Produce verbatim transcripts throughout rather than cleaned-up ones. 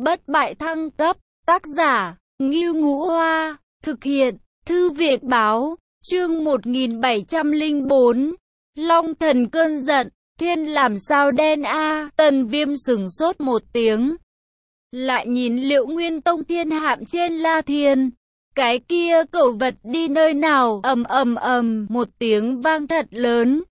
bất bại thăng cấp, tác giả, Ngưu Ngũ Hoa, thực hiện, Thư viện Báo, chương một nghìn bảy trăm lẻ bốn, Long Thần cơn giận, thiên làm sao đen a, Tần Viêm sửng sốt một tiếng. Lại nhìn Liệu Nguyên Tông thiên hạm trên La Thiên. Cái kia cẩu vật đi nơi nào, ầm ầm ầm, một tiếng vang thật lớn.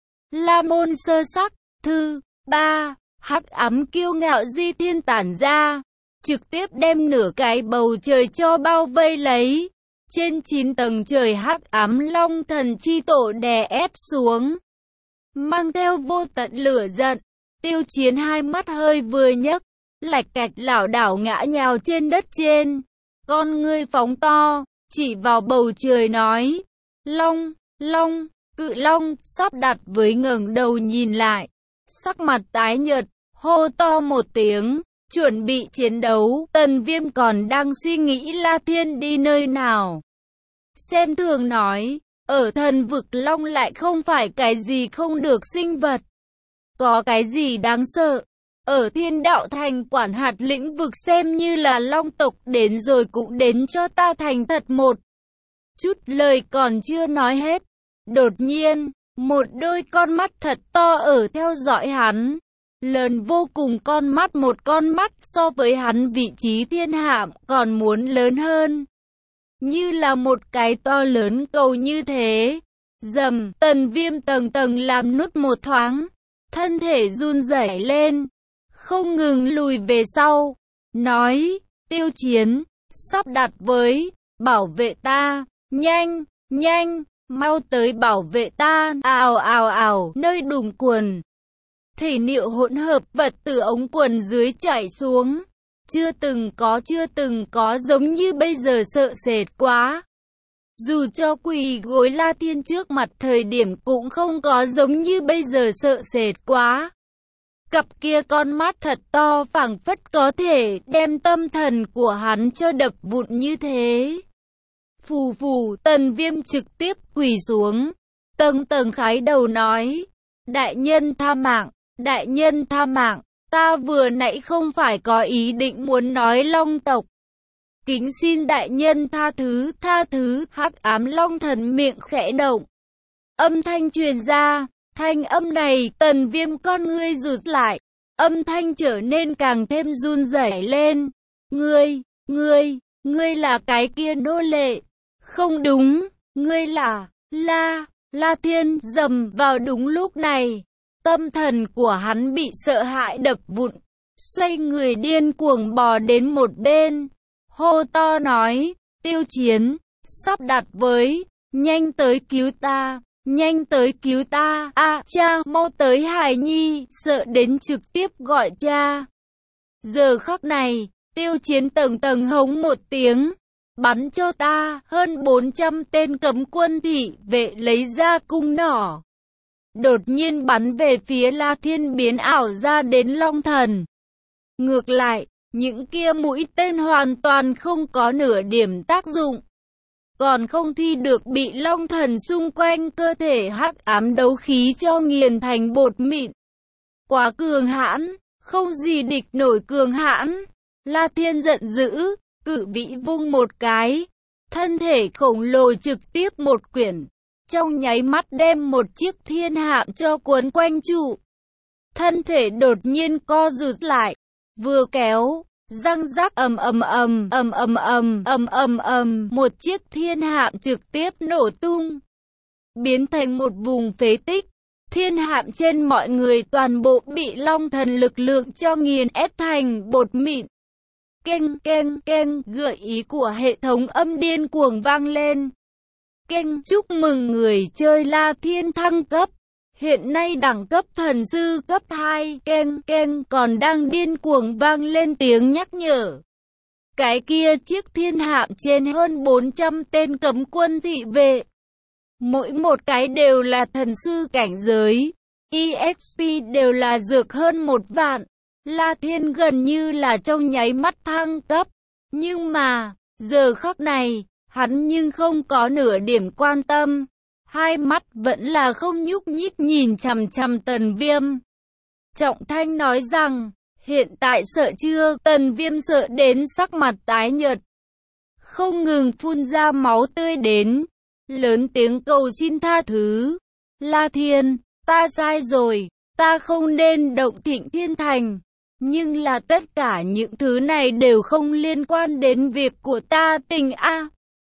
La môn sơ sắc, thư, ba, hắc ám kiêu ngạo di thiên tản ra, trực tiếp đem nửa cái bầu trời cho bao vây lấy. Trên chín tầng trời hắc ám long thần chi tổ đè ép xuống, mang theo vô tận lửa giận. Tiêu Chiến hai mắt hơi vừa nhấc, lạch cạch lảo đảo ngã nhào trên đất trên. Con ngươi phóng to, chỉ vào bầu trời nói, Long, Long, cự long, sắp đặt với ngẩng đầu nhìn lại. Sắc mặt tái nhợt, hô to một tiếng, chuẩn bị chiến đấu. Tần Viêm còn đang suy nghĩ La Thiên đi nơi nào. Xem thường nói, ở thần vực long lại không phải cái gì không được sinh vật. Có cái gì đáng sợ? Ở Thiên Đạo Thành quản hạt lĩnh vực xem như là long tộc đến rồi cũng đến cho ta thành thật một chút. Lời còn chưa nói hết, đột nhiên, một đôi con mắt thật to ở theo dõi hắn. Lớn vô cùng con mắt, một con mắt so với hắn vị trí thiên hạm còn muốn lớn hơn. Như là một cái to lớn cầu như thế. Dầm, Tần Viêm tầng tầng làm nút một thoáng. Thân thể run rẩy lên, không ngừng lùi về sau. Nói, Tiêu Chiến, sắp đặt với, bảo vệ ta, nhanh, nhanh, mau tới bảo vệ ta. Ào ào ào, nơi đùng quần. Thể niệu hỗn hợp vật từ ống quần dưới chảy xuống. Chưa từng có, chưa từng có giống như bây giờ, sợ sệt quá. Dù cho quỳ gối La Thiên trước mặt thời điểm cũng không có giống như bây giờ, sợ sệt quá. Cặp kia con mắt thật to phảng phất có thể đem tâm thần của hắn cho đập vụn như thế. Phù phù, Tần Viêm trực tiếp quỳ xuống, tầng tầng khái đầu nói, đại nhân tha mạng, đại nhân tha mạng, ta vừa nãy không phải có ý định muốn nói long tộc. Kính xin đại nhân tha thứ, tha thứ. Hắc ám long thần miệng khẽ động, âm thanh truyền ra. Thanh âm này, Tần Viêm con ngươi rụt lại, âm thanh trở nên càng thêm run rẩy lên. Ngươi, ngươi, ngươi là cái kia nô lệ. Không đúng, ngươi là, La, La Thiên. Dầm, vào đúng lúc này, tâm thần của hắn bị sợ hãi đập vụn, xoay người điên cuồng bò đến một bên, hô to nói, Tiêu Chiến, sắp đặt với, nhanh tới cứu ta. Nhanh tới cứu ta, a à, cha, mau tới Hải Nhi, sợ đến trực tiếp gọi cha. Giờ khắc này, Tiêu Chiến tầng tầng hống một tiếng, bắn cho ta, hơn bốn trăm tên cấm quân thị vệ lấy ra cung nỏ. Đột nhiên bắn về phía La Thiên biến ảo ra đến Long Thần. Ngược lại, những kia mũi tên hoàn toàn không có nửa điểm tác dụng. Còn không thi được bị Long Thần xung quanh cơ thể hắc ám đấu khí cho nghiền thành bột mịn. Quá cường hãn, không gì địch nổi cường hãn. La Thiên giận dữ, cự vĩ vung một cái, thân thể khổng lồ trực tiếp một quyển, trong nháy mắt đem một chiếc thiên hạm cho cuốn quanh trụ. Thân thể đột nhiên co rụt lại, vừa kéo, răng rắc, ầm ầm ầm, ầm ầm ầm, ầm ầm ầm, một chiếc thiên hạm trực tiếp nổ tung, biến thành một vùng phế tích. Thiên hạm trên mọi người toàn bộ bị Long Thần lực lượng cho nghiền ép thành bột mịn. Keng keng keng, gợi ý của hệ thống âm điên cuồng vang lên. Keng, chúc mừng người chơi La Thiên thăng cấp. Hiện nay đẳng cấp thần sư cấp hai, keng keng, còn đang điên cuồng vang lên tiếng nhắc nhở. Cái kia chiếc thiên hạm trên hơn bốn trăm tên cấm quân thị vệ. Mỗi một cái đều là thần sư cảnh giới, e ích pê đều là dược hơn một vạn. La Thiên gần như là trong nháy mắt thăng cấp. Nhưng mà, giờ khắc này, hắn nhưng không có nửa điểm quan tâm. Hai mắt vẫn là không nhúc nhích nhìn chằm chằm Tần Viêm. Trọng thanh nói rằng, Hiện tại sợ chưa? Tần Viêm sợ đến sắc mặt tái nhợt, không ngừng phun ra máu tươi đến, lớn tiếng cầu xin tha thứ. La Thiên, ta sai rồi, ta không nên động Thịnh Thiên Thành, nhưng là tất cả những thứ này đều không liên quan đến việc của ta tình a.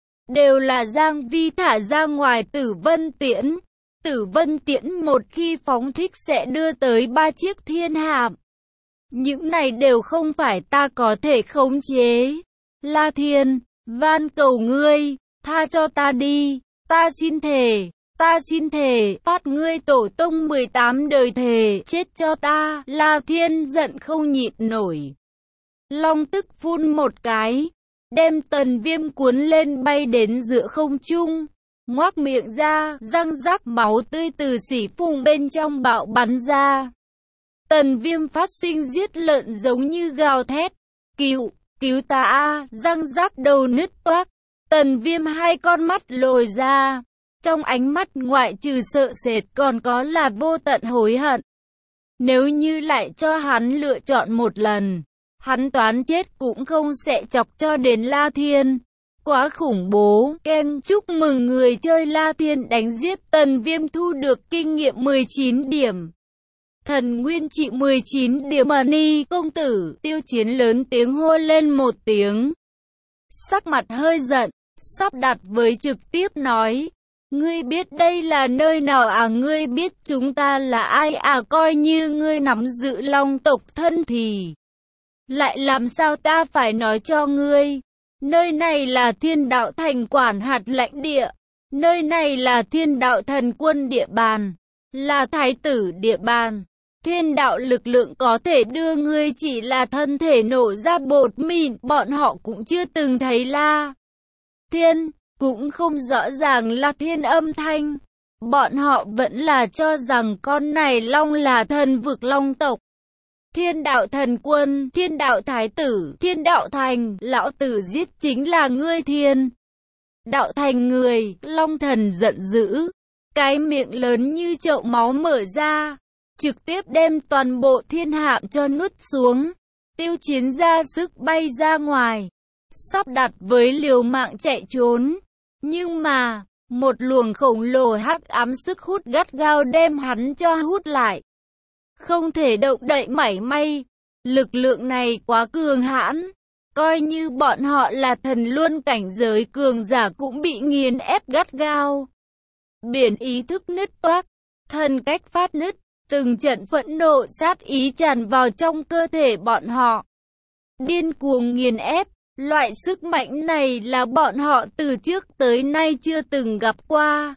Đều là Giang Vi thả ra ngoài Tử Vân Tiễn. Tử Vân Tiễn một khi phóng thích sẽ đưa tới ba chiếc thiên hạm. Những này đều không phải ta có thể khống chế. La Thiên, van cầu ngươi, tha cho ta đi, ta xin thề, ta xin thề, phát ngươi tổ tông mười tám đời thề, chết cho ta. La Thiên giận không nhịn nổi. Long tức phun một cái, đem Tần Viêm cuốn lên bay đến giữa không trung, ngoác miệng ra, răng rắc máu tươi từ xỉ phùng bên trong bạo bắn ra. Tần Viêm phát sinh giết lợn giống như gào thét, cứu, cứu ta a, răng rắc đầu nứt toác. Tần Viêm hai con mắt lồi ra, trong ánh mắt ngoại trừ sợ sệt còn có là vô tận hối hận. Nếu như lại cho hắn lựa chọn một lần, hắn toán chết cũng không sẽ chọc cho đến La Thiên. Quá khủng bố. Ken, chúc mừng người chơi La Thiên đánh giết Tần Viêm thu được kinh nghiệm mười chín điểm. Thần nguyên trị mười chín điểm. Money công tử, Tiêu Chiến lớn tiếng hô lên một tiếng. Sắc mặt hơi giận, sắp đặt với trực tiếp nói. Ngươi biết đây là nơi nào à? Ngươi biết chúng ta là ai à? Coi như ngươi nắm giữ Long tộc thân thì lại làm sao ta phải nói cho ngươi. Nơi này là Thiên Đạo Thành quản hạt lãnh địa. Nơi này là Thiên Đạo Thần Quân địa bàn. Là Thái tử địa bàn. Thiên đạo lực lượng có thể đưa ngươi chỉ là thân thể nổ ra bột mịn. Bọn họ cũng chưa từng thấy La Thiên, cũng không rõ ràng là Thiên âm thanh. Bọn họ vẫn là cho rằng con này Long là thần vực Long tộc. Thiên đạo thần quân, thiên đạo thái tử, thiên đạo thành, lão tử giết chính là ngươi. Thiên đạo thành người. Long thần giận dữ, cái miệng lớn như chậu máu mở ra, trực tiếp đem toàn bộ thiên hạm cho nuốt xuống. Tiêu Chiến ra sức bay ra ngoài, sắp đặt với liều mạng chạy trốn, nhưng mà một luồng khổng lồ hắc ám sức hút gắt gao đem hắn cho hút lại, không thể động đậy mảy may. Lực lượng này quá cường hãn, coi như bọn họ là thần luân cảnh giới cường giả cũng bị nghiền ép gắt gao. Biển ý thức nứt toác, thần cách phát nứt, từng trận phẫn nộ sát ý tràn vào trong cơ thể bọn họ, điên cuồng nghiền ép. Loại sức mạnh này là bọn họ từ trước tới nay chưa từng gặp qua.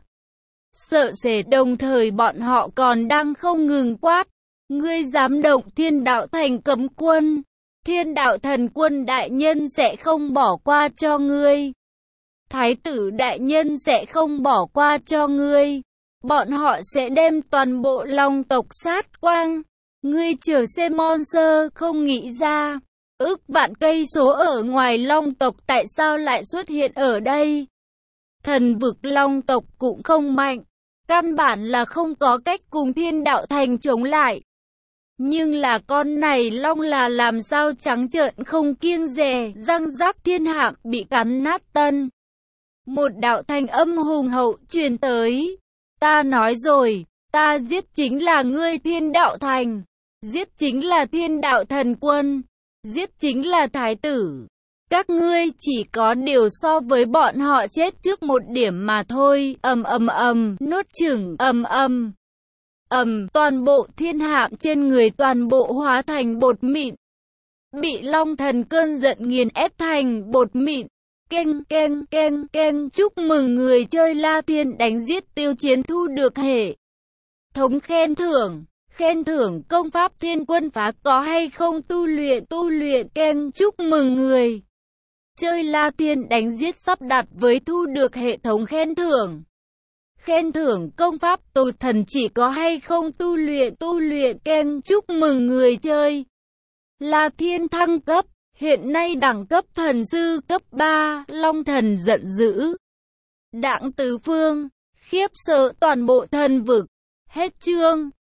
Sợ sệt, đồng thời bọn họ còn đang không ngừng quát. Ngươi dám động Thiên Đạo Thành cấm quân, Thiên Đạo Thần Quân đại nhân sẽ không bỏ qua cho ngươi. Thái tử đại nhân sẽ không bỏ qua cho ngươi. Bọn họ sẽ đem toàn bộ Long tộc sát quang. Ngươi chờ xem monster không nghĩ ra. Ước vạn cây số ở ngoài Long tộc tại sao lại xuất hiện ở đây? Thần vực Long tộc cũng không mạnh, căn bản là không có cách cùng Thiên Đạo Thành chống lại. Nhưng là con này Long là làm sao trắng trợn không kiêng dè, răng rắc thiên hạm bị cắn nát tân. Một đạo thanh âm hùng hậu truyền tới. Ta nói rồi, ta giết chính là ngươi Thiên Đạo Thành, giết chính là Thiên Đạo Thần Quân, giết chính là Thái tử. Các ngươi chỉ có điều so với bọn họ chết trước một điểm mà thôi. Ầm ầm ầm, nuốt chửng, ầm ầm. Ầm, toàn bộ thiên hạm trên người toàn bộ hóa thành bột mịn, bị Long thần cơn giận nghiền ép thành bột mịn. Keng keng keng keng, chúc mừng người chơi La Thiên đánh giết Tiêu Chiến thu được hệ thống khen thưởng. Khen thưởng công pháp Thiên Quân Phá có hay không tu luyện tu luyện. Keng, chúc mừng người chơi La Thiên đánh giết sắp đặt với thu được hệ thống khen thưởng. Khen thưởng công pháp Tù Thần chỉ có hay không tu luyện tu luyện. Keng, chúc mừng người chơi La Thiên thăng cấp, hiện nay đẳng cấp thần sư cấp ba. Long thần giận dữ, đặng tứ phương, khiếp sợ toàn bộ thần vực. Hết chương.